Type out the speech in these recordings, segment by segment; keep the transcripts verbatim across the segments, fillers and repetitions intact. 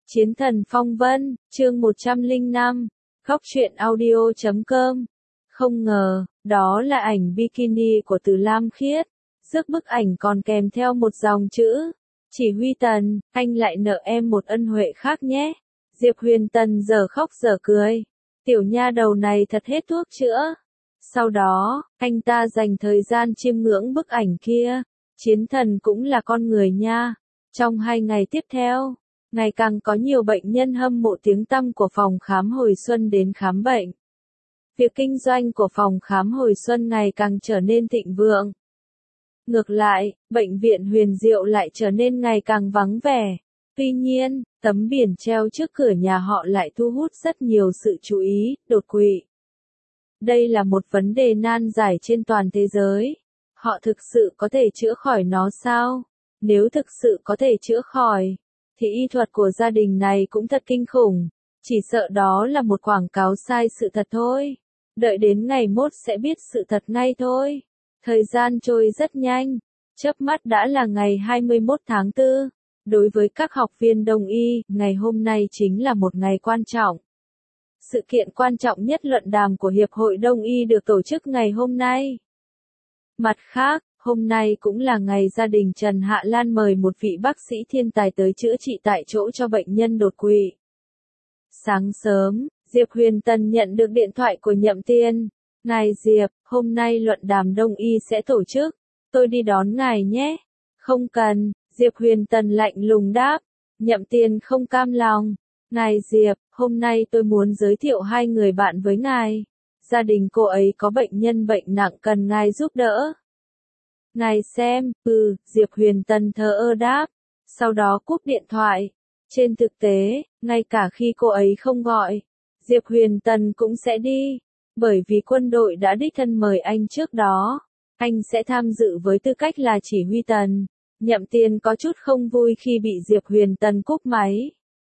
Chiến thần phong vân, chương một trăm lẻ năm, góc truyện audio chấm com. Không ngờ, đó là ảnh bikini của Từ Lam Khiết. Trước bức ảnh còn kèm theo một dòng chữ. Chỉ huy Tần, anh lại nợ em một ân huệ khác nhé. Diệp Huyền Tần giờ khóc giờ cười. Tiểu nha đầu này thật hết thuốc chữa. Sau đó, anh ta dành thời gian chiêm ngưỡng bức ảnh kia. Chiến thần cũng là con người nha. Trong hai ngày tiếp theo, ngày càng có nhiều bệnh nhân hâm mộ tiếng tăm của phòng khám hồi xuân đến khám bệnh. Việc kinh doanh của phòng khám hồi xuân ngày càng trở nên thịnh vượng. Ngược lại, bệnh viện Huyền Diệu lại trở nên ngày càng vắng vẻ. Tuy nhiên, tấm biển treo trước cửa nhà họ lại thu hút rất nhiều sự chú ý, đột quỵ. Đây là một vấn đề nan giải trên toàn thế giới. Họ thực sự có thể chữa khỏi nó sao? Nếu thực sự có thể chữa khỏi, thì y thuật của gia đình này cũng thật kinh khủng. Chỉ sợ đó là một quảng cáo sai sự thật thôi. Đợi đến ngày mốt sẽ biết sự thật ngay thôi. Thời gian trôi rất nhanh. Chớp mắt đã là ngày hai mươi mốt tháng tư. Đối với các học viên đông y, ngày hôm nay chính là một ngày quan trọng. Sự kiện quan trọng nhất luận đàm của Hiệp hội Đông y được tổ chức ngày hôm nay. Mặt khác, hôm nay cũng là ngày gia đình Trần Hạ Lan mời một vị bác sĩ thiên tài tới chữa trị tại chỗ cho bệnh nhân đột quỵ. Sáng sớm, Diệp Huyền Tần nhận được điện thoại của Nhậm Tiên. Ngài Diệp, hôm nay luận đàm Đông y sẽ tổ chức. Tôi đi đón ngài nhé. Không cần, Diệp Huyền Tần lạnh lùng đáp. Nhậm Tiên không cam lòng. Ngài Diệp, hôm nay tôi muốn giới thiệu hai người bạn với ngài. Gia đình cô ấy có bệnh nhân bệnh nặng cần ngài giúp đỡ. Ngài xem, ừ, Diệp Huyền Tần thờ ơ đáp. Sau đó cúp điện thoại. Trên thực tế, ngay cả khi cô ấy không gọi, Diệp Huyền Tần cũng sẽ đi. Bởi vì quân đội đã đích thân mời anh trước đó. Anh sẽ tham dự với tư cách là chỉ huy Tần. Nhậm Tiên có chút không vui khi bị Diệp Huyền Tần cúp máy.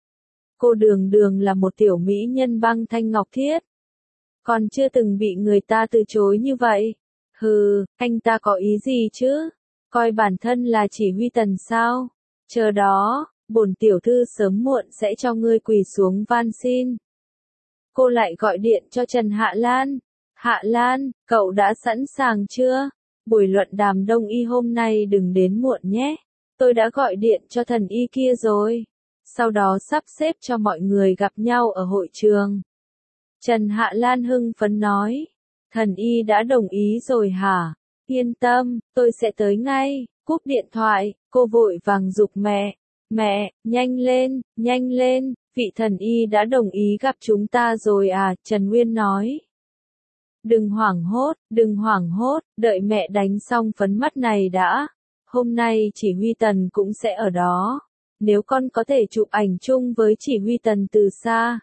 Cô Đường Đường là một tiểu mỹ nhân băng thanh ngọc thiết. Còn chưa từng bị người ta từ chối như vậy. Hừ, anh ta có ý gì chứ? Coi bản thân là chỉ huy Tần sao? Chờ đó, bổn tiểu thư sớm muộn sẽ cho ngươi quỳ xuống van xin. Cô lại gọi điện cho Trần Hạ Lan. Hạ Lan, cậu đã sẵn sàng chưa? Buổi luận đàm Đông y hôm nay đừng đến muộn nhé. Tôi đã gọi điện cho thần y kia rồi. Sau đó sắp xếp cho mọi người gặp nhau ở hội trường. Trần Hạ Lan hưng phấn nói. Thần y đã đồng ý rồi hả? Yên tâm, tôi sẽ tới ngay. Cúp điện thoại, cô vội vàng giục mẹ. Mẹ, nhanh lên, nhanh lên, vị thần y đã đồng ý gặp chúng ta rồi à, Trần Nguyên nói. Đừng hoảng hốt, đừng hoảng hốt, đợi mẹ đánh xong phấn mắt này đã. Hôm nay chỉ huy Tần cũng sẽ ở đó. Nếu con có thể chụp ảnh chung với chỉ huy Tần từ xa.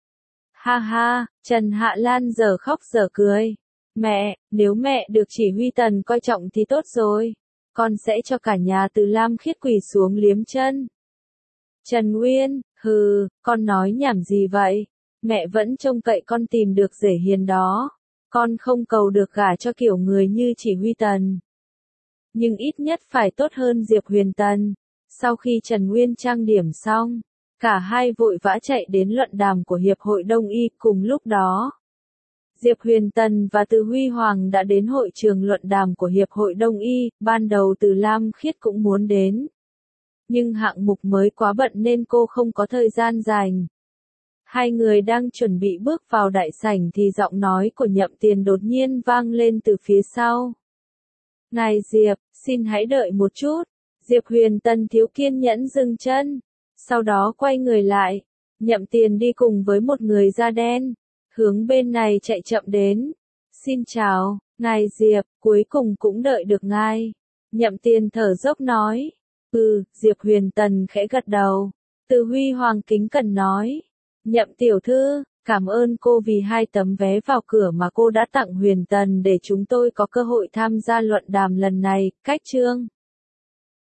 Ha ha, Trần Hạ Lan giờ khóc giờ cười. Mẹ, nếu mẹ được chỉ huy Tần coi trọng thì tốt rồi. Con sẽ cho cả nhà Từ Lam Khiết quỳ xuống liếm chân. Trần Nguyên, hừ, con nói nhảm gì vậy? Mẹ vẫn trông cậy con tìm được rể hiền đó. Con không cầu được gả cho kiểu người như chỉ huy Tần. Nhưng ít nhất phải tốt hơn Diệp Huyền Tần. Sau khi Trần Nguyên trang điểm xong, cả hai vội vã chạy đến luận đàm của Hiệp hội Đông y cùng lúc đó. Diệp Huyền Tần và Từ Huy Hoàng đã đến hội trường luận đàm của Hiệp hội Đông y, ban đầu Từ Lam Khiết cũng muốn đến. Nhưng hạng mục mới quá bận nên cô không có thời gian dành. Hai người đang chuẩn bị bước vào đại sảnh thì giọng nói của Nhậm Tiền đột nhiên vang lên từ phía sau. Ngài Diệp, xin hãy đợi một chút. Diệp Huyền Tần thiếu kiên nhẫn dừng chân. Sau đó quay người lại. Nhậm Tiền đi cùng với một người da đen. Hướng bên này chạy chậm đến. Xin chào, ngài Diệp, cuối cùng cũng đợi được ngài. Nhậm Tiền thở dốc nói. Ừ, Diệp Huyền Tần khẽ gật đầu. Từ Huy Hoàng kính cẩn nói. Nhậm tiểu thư, cảm ơn cô vì hai tấm vé vào cửa mà cô đã tặng Huyền Tần để chúng tôi có cơ hội tham gia luận đàm lần này. Cách chương.